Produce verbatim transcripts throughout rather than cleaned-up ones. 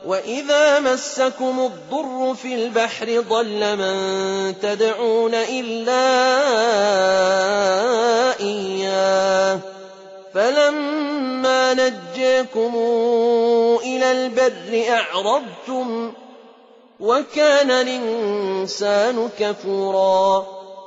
وإذا مسكم الضر في البحر ضل من تدعون إلا إياه فلما نجاكم إلى البر أعرضتم وكان الإنسان كفورا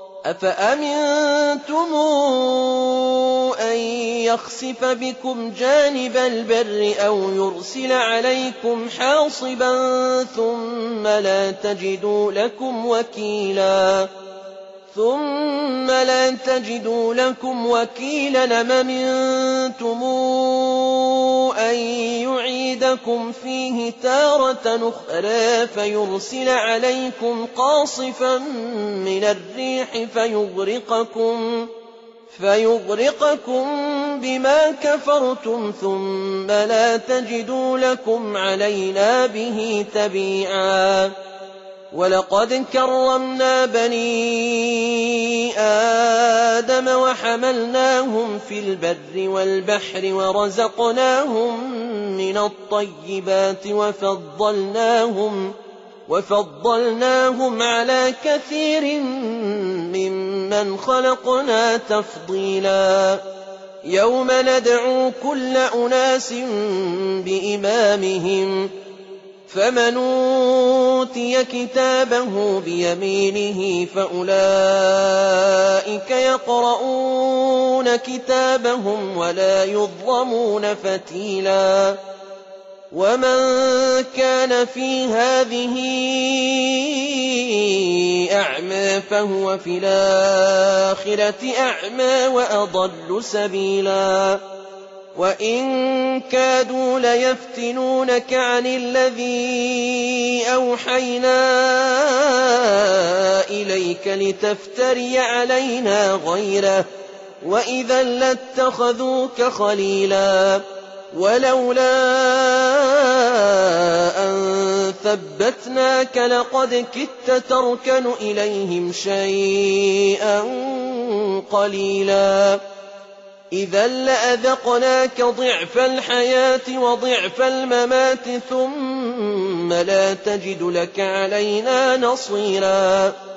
أفأمنتم أن يخسف بكم جانب البر أو يرسل عليكم حاصبا ثم لا تجدوا لكم وكيلا ثم لا تجدوا لكم وكيلا أم أمنتم أن يعيدكم فيه تارة أخرى فيرسل عليكم قاصفا من الريح فيغرقكم فيغرقكم بما كفرتم ثم لا تجدوا لكم علينا به تبيعا ولقد كرمنا بني آدم وحملناهم في البر والبحر ورزقناهم من الطيبات وفضلناهم وفضلناهم على كثير ممن خلقنا تفضيلا يوم ندعو كل أناس بإمامهم فمن أوتي كتابه بيمينه فأولئك يقرؤون كتابهم ولا يظلمون فتيلا ومن كان في هذه أعمى فهو في الآخرة أعمى وأضل سبيلا وإن كادوا ليفتنونك عن الذي أوحينا إليك لتفتري علينا غيره وإذا لاتخذوك خليلا ولولا أن ثبتناك لقد كدت تركن إليهم شيئا قليلا إذا لأذقناك ضعف الحياة وضعف الممات ثم لا تجد لك علينا نصيرا